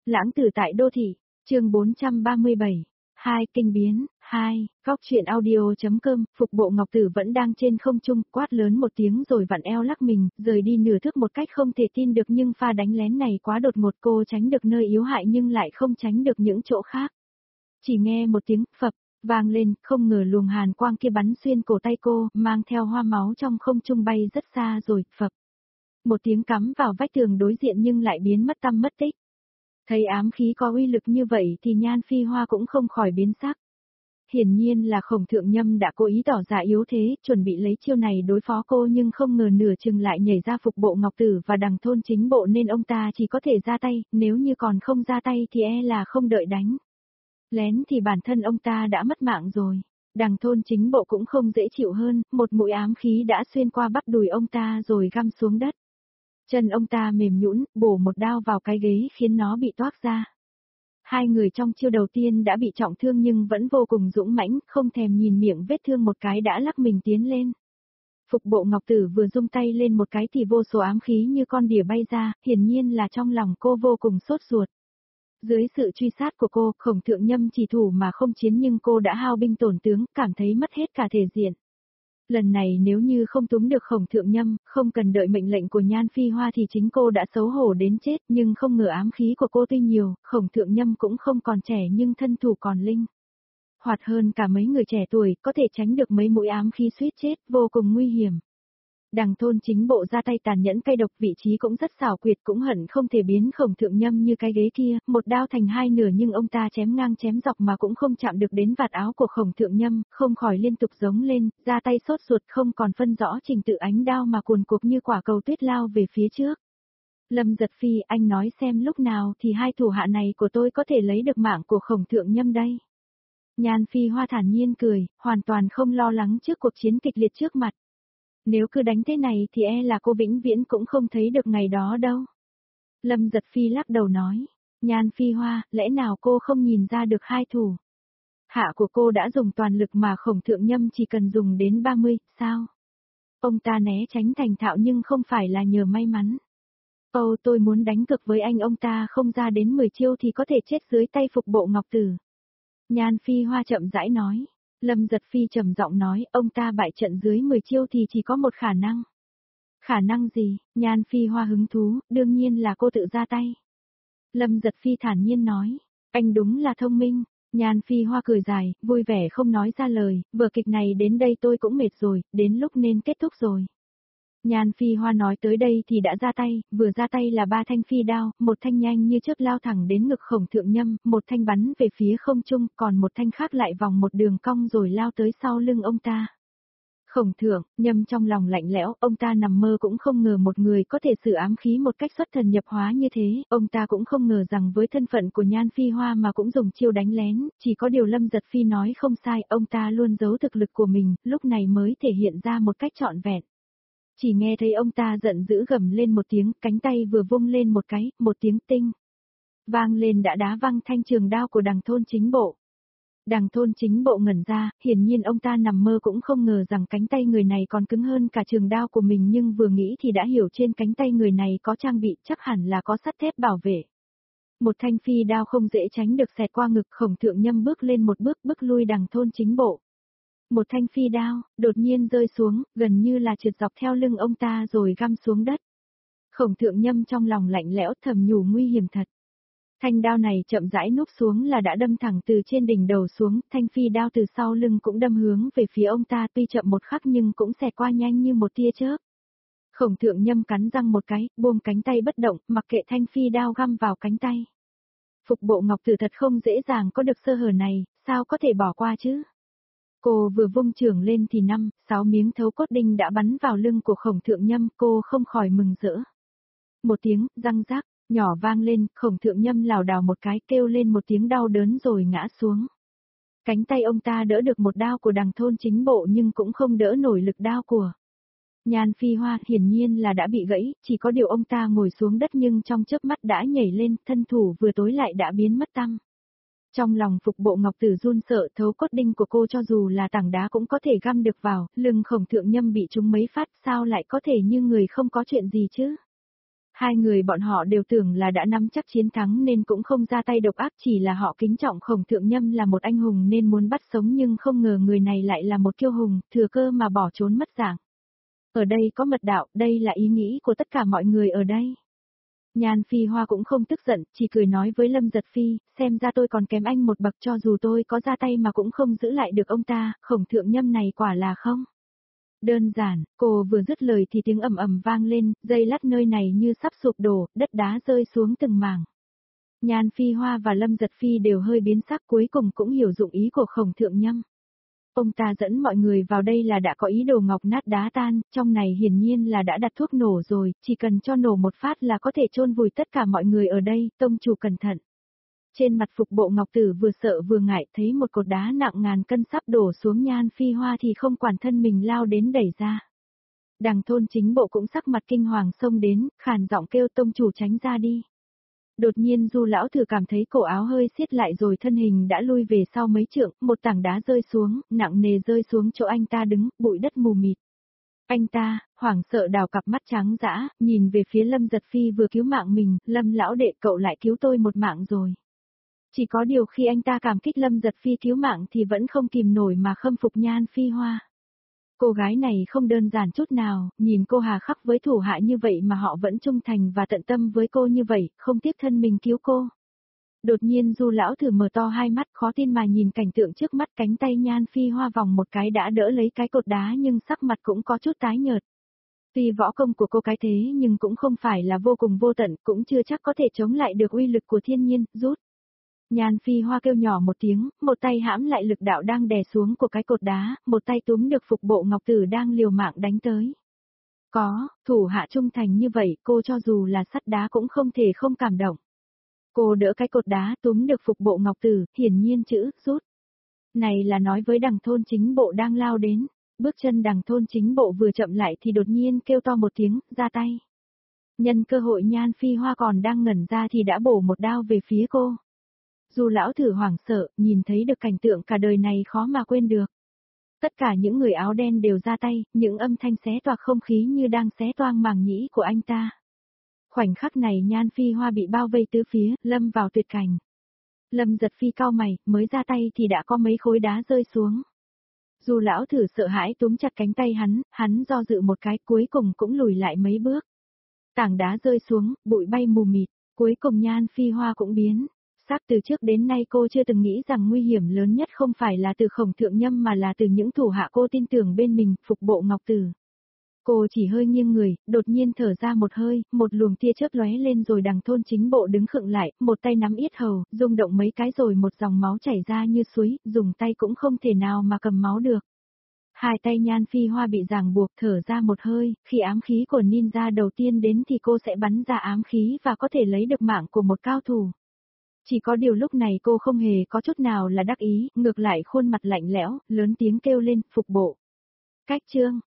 Lãng tử tại đô thị, chương 437. Kinh biến, 2, góc truyện audio.com, Phục Bộ Ngọc Tử vẫn đang trên không trung, quát lớn một tiếng rồi vặn eo lắc mình, rời đi nửa thước một cách không thể tin được, nhưng pha đánh lén này quá đột ngột, cô tránh được nơi yếu hại nhưng lại không tránh được những chỗ khác. Chỉ nghe một tiếng phập vang lên, không ngờ luồng hàn quang kia bắn xuyên cổ tay cô, mang theo hoa máu trong không trung bay rất xa rồi, phập. Một tiếng cắm vào vách tường đối diện nhưng lại biến mất tăm mất tích. Thấy ám khí có uy lực như vậy thì Nhan Phi Hoa cũng không khỏi biến sắc. Hiển nhiên là Khổng Thượng Nhâm đã cố ý tỏ ra yếu thế, chuẩn bị lấy chiêu này đối phó cô, nhưng không ngờ nửa chừng lại nhảy ra Phục Bộ Ngọc Tử và Đằng Thôn Chính Bộ, nên ông ta chỉ có thể ra tay, nếu như còn không ra tay thì là không đợi đánh lén thì bản thân ông ta đã mất mạng rồi. Đằng Thôn Chính Bộ cũng không dễ chịu hơn, một mũi ám khí đã xuyên qua bắp đùi ông ta rồi găm xuống đất. Chân ông ta mềm nhũn, bổ một đao vào cái ghế khiến nó bị toác ra. Hai người trong chiêu đầu tiên đã bị trọng thương nhưng vẫn vô cùng dũng mãnh, không thèm nhìn miệng vết thương một cái đã lắc mình tiến lên. Phục Bộ Ngọc Tử vừa dung tay lên một cái thì vô số ám khí như con đỉa bay ra, hiển nhiên là trong lòng cô vô cùng sốt ruột. Dưới sự truy sát của cô, Khổng Thượng Nhâm chỉ thủ mà không chiến, nhưng cô đã hao binh tổn tướng, cảm thấy mất hết cả thể diện. Lần này nếu như không túm được Khổng Thượng Nhâm, không cần đợi mệnh lệnh của Nhan Phi Hoa thì chính cô đã xấu hổ đến chết, nhưng không ngờ ám khí của cô tuy nhiều, Khổng Thượng Nhâm cũng không còn trẻ nhưng thân thủ còn linh hoạt hơn cả mấy người trẻ tuổi, có thể tránh được mấy mũi ám khí suýt chết, vô cùng nguy hiểm. Đằng Thôn Chính Bộ ra tay tàn nhẫn cay độc, vị trí cũng rất xảo quyệt, cũng hận không thể biến Khổng Thượng Nhâm như cái ghế kia, một đao thành hai nửa, nhưng ông ta chém ngang chém dọc mà cũng không chạm được đến vạt áo của Khổng Thượng Nhâm, không khỏi liên tục giống lên, ra tay sốt ruột, không còn phân rõ trình tự, ánh đao mà cuồn cuộn như quả cầu tuyết lao về phía trước. Lâm Giật Phi, anh nói xem lúc nào thì hai thủ hạ này của tôi có thể lấy được mạng của Khổng Thượng Nhâm đây? Nhan Phi Hoa thản nhiên cười, hoàn toàn không lo lắng trước cuộc chiến kịch liệt trước mặt. Nếu cứ đánh thế này thì là cô vĩnh viễn cũng không thấy được ngày đó đâu. Lâm Giật Phi lắc đầu nói, Nhan Phi Hoa, lẽ nào cô không nhìn ra được hai thủ hạ của cô đã dùng toàn lực mà Khổng Thượng Nhâm chỉ cần dùng đến 30, sao? Ông ta né tránh thành thạo nhưng không phải là nhờ may mắn. Tôi muốn đánh cược với anh, ông ta không ra đến 10 chiêu thì có thể chết dưới tay Phục Bộ Ngọc Tử. Nhan Phi Hoa chậm rãi nói. Lâm Giật Phi trầm giọng nói, ông ta bại trận dưới 10 chiêu thì chỉ có một khả năng. Khả năng gì? Nhan Phi Hoa hứng thú, đương nhiên là cô tự ra tay. Lâm Giật Phi thản nhiên nói, anh đúng là thông minh. Nhan Phi Hoa cười dài, vui vẻ không nói ra lời, vở kịch này đến đây tôi cũng mệt rồi, đến lúc nên kết thúc rồi. Nhan Phi Hoa nói tới đây thì đã ra tay, vừa ra tay là 3 thanh phi đao, một thanh nhanh như chớp lao thẳng đến ngực Khổng Thượng Nhâm, một thanh bắn về phía không trung, còn một thanh khác lại vòng một đường cong rồi lao tới sau lưng ông ta. Khổng Thượng Nhâm trong lòng lạnh lẽo, ông ta nằm mơ cũng không ngờ một người có thể sử ám khí một cách xuất thần nhập hóa như thế, ông ta cũng không ngờ rằng với thân phận của Nhan Phi Hoa mà cũng dùng chiêu đánh lén, chỉ có điều Lâm Giật Phi nói không sai, ông ta luôn giấu thực lực của mình, lúc này mới thể hiện ra một cách trọn vẹn. Chỉ nghe thấy ông ta giận dữ gầm lên một tiếng, cánh tay vừa vung lên một cái, một tiếng tinh vang lên đã đá văng thanh trường đao của Đằng Thôn Chính Bộ. Đằng Thôn Chính Bộ ngẩn ra, hiển nhiên ông ta nằm mơ cũng không ngờ rằng cánh tay người này còn cứng hơn cả trường đao của mình, nhưng vừa nghĩ thì đã hiểu trên cánh tay người này có trang bị, chắc hẳn là có sắt thép bảo vệ. Một thanh phi đao không dễ tránh được xẹt qua ngực Khổng Thượng Nhâm, bước lên một bước, bước lui Đằng Thôn Chính Bộ. Một thanh phi đao, đột nhiên rơi xuống, gần như là trượt dọc theo lưng ông ta rồi găm xuống đất. Khổng Thượng Nhâm trong lòng lạnh lẽo thầm nhủ nguy hiểm thật. Thanh đao này chậm rãi núp xuống là đã đâm thẳng từ trên đỉnh đầu xuống, thanh phi đao từ sau lưng cũng đâm hướng về phía ông ta, tuy chậm một khắc nhưng cũng xẹt qua nhanh như một tia chớp. Khổng Thượng Nhâm cắn răng một cái, buông cánh tay bất động, mặc kệ thanh phi đao găm vào cánh tay. Phục Bộ Ngọc Tử thật không dễ dàng có được sơ hở này, sao có thể bỏ qua chứ? Cô vừa vung chưởng lên thì 5-6 miếng thấu cốt đinh đã bắn vào lưng của Khổng Thượng Nhâm, cô không khỏi mừng rỡ. Một tiếng, răng rác, nhỏ vang lên, Khổng Thượng Nhâm lảo đảo một cái, kêu lên một tiếng đau đớn rồi ngã xuống. Cánh tay ông ta đỡ được một đao của Đằng Thôn Chính Bộ nhưng cũng không đỡ nổi lực đao của Nhan Phi Hoa, hiển nhiên là đã bị gãy, chỉ có điều ông ta ngồi xuống đất nhưng trong chớp mắt đã nhảy lên, thân thủ vừa tối lại đã biến mất tăm. Trong lòng Phục Bộ Ngọc Tử run sợ, thấu cốt đinh của cô cho dù là tảng đá cũng có thể găm được vào, lưng Khổng Thượng Nhâm bị trúng mấy phát, sao lại có thể như người không có chuyện gì chứ? Hai người bọn họ đều tưởng là đã nắm chắc chiến thắng nên cũng không ra tay độc ác, chỉ là họ kính trọng Khổng Thượng Nhâm là một anh hùng nên muốn bắt sống, nhưng không ngờ người này lại là một kiêu hùng, thừa cơ mà bỏ trốn mất dạng. Ở đây có mật đạo, đây là ý nghĩ của tất cả mọi người ở đây. Nhan Phi Hoa cũng không tức giận, chỉ cười nói với Lâm Giật Phi, xem ra tôi còn kém anh một bậc, cho dù tôi có ra tay mà cũng không giữ lại được ông ta, Khổng Thượng Nhâm này quả là không. Đơn giản, cô vừa dứt lời thì tiếng ầm ầm vang lên, dây lát nơi này như sắp sụp đổ, đất đá rơi xuống từng mảng. Nhan Phi Hoa và Lâm Giật Phi đều hơi biến sắc, cuối cùng cũng hiểu dụng ý của Khổng Thượng Nhâm. Ông ta dẫn mọi người vào đây là đã có ý đồ ngọc nát đá tan, trong này hiển nhiên là đã đặt thuốc nổ rồi, chỉ cần cho nổ một phát là có thể chôn vùi tất cả mọi người ở đây, tông chủ cẩn thận. Trên mặt Phục Bộ Ngọc Tử vừa sợ vừa ngại, thấy một cột đá nặng ngàn cân sắp đổ xuống Nhan Phi Hoa thì không quản thân mình lao đến đẩy ra. Đằng Thôn Chính Bộ cũng sắc mặt kinh hoàng xông đến, khàn giọng kêu tông chủ tránh ra đi. Đột nhiên Du lão thử cảm thấy cổ áo hơi siết lại rồi thân hình đã lui về sau mấy trượng, một tảng đá rơi xuống, nặng nề rơi xuống chỗ anh ta đứng, bụi đất mù mịt. Anh ta, hoảng sợ đào cặp mắt trắng dã, nhìn về phía Lâm Giật Phi vừa cứu mạng mình, Lâm lão đệ cậu lại cứu tôi một mạng rồi. Chỉ có điều khi anh ta cảm kích Lâm Giật Phi cứu mạng thì vẫn không kìm nổi mà khâm phục Nhan Phi Hoa. Cô gái này không đơn giản chút nào, nhìn cô hà khắc với thủ hạ như vậy mà họ vẫn trung thành và tận tâm với cô như vậy, không tiếc thân mình cứu cô. Đột nhiên Du lão thử mở to hai mắt khó tin mà nhìn cảnh tượng trước mắt, cánh tay Nhan Phi Hoa vòng một cái đã đỡ lấy cái cột đá nhưng sắc mặt cũng có chút tái nhợt. Tuy võ công của cô cái thế nhưng cũng không phải là vô cùng vô tận, cũng chưa chắc có thể chống lại được uy lực của thiên nhiên, rút. Nhan Phi Hoa kêu nhỏ một tiếng, một tay hãm lại lực đạo đang đè xuống của cái cột đá, một tay túm được Phục Bộ Ngọc Tử đang liều mạng đánh tới. Có, thủ hạ trung thành như vậy, cô cho dù là sắt đá cũng không thể không cảm động. Cô đỡ cái cột đá túm được Phục Bộ Ngọc Tử, hiển nhiên chữ, rút. Này là nói với Đằng Thôn Chính Bộ đang lao đến, bước chân Đằng Thôn Chính Bộ vừa chậm lại thì đột nhiên kêu to một tiếng, ra tay. Nhân cơ hội Nhan Phi Hoa còn đang ngẩn ra thì đã bổ một đao về phía cô. Du lão thử hoảng sợ, nhìn thấy được cảnh tượng cả đời này khó mà quên được. Tất cả những người áo đen đều ra tay, những âm thanh xé toạc không khí như đang xé toang màng nhĩ của anh ta. Khoảnh khắc này Nhan Phi Hoa bị bao vây tứ phía, lâm vào tuyệt cảnh. Lâm Giật Phi cau mày, mới ra tay thì đã có mấy khối đá rơi xuống. Du lão thử sợ hãi túm chặt cánh tay hắn do dự một cái cuối cùng cũng lùi lại mấy bước. Tảng đá rơi xuống, bụi bay mù mịt, cuối cùng Nhan Phi Hoa cũng biến. Sắc từ trước đến nay cô chưa từng nghĩ rằng nguy hiểm lớn nhất không phải là từ Khổng Thượng Nhâm mà là từ những thủ hạ cô tin tưởng bên mình, Phục Bộ Ngọc Tử. Cô chỉ hơi nghiêng người, đột nhiên thở ra một hơi, một luồng tia chớp lóe lên rồi Đằng Thôn Chính Bộ đứng khựng lại, một tay nắm yết hầu, rung động mấy cái rồi một dòng máu chảy ra như suối, dùng tay cũng không thể nào mà cầm máu được. Hai tay Nhan Phi Hoa bị ràng buộc, thở ra một hơi, khi ám khí của ninja đầu tiên đến thì cô sẽ bắn ra ám khí và có thể lấy được mạng của một cao thủ. Chỉ có điều lúc này cô không hề có chút nào là đắc ý, ngược lại khuôn mặt lạnh lẽo, lớn tiếng kêu lên, Phục Bộ. Cách chương.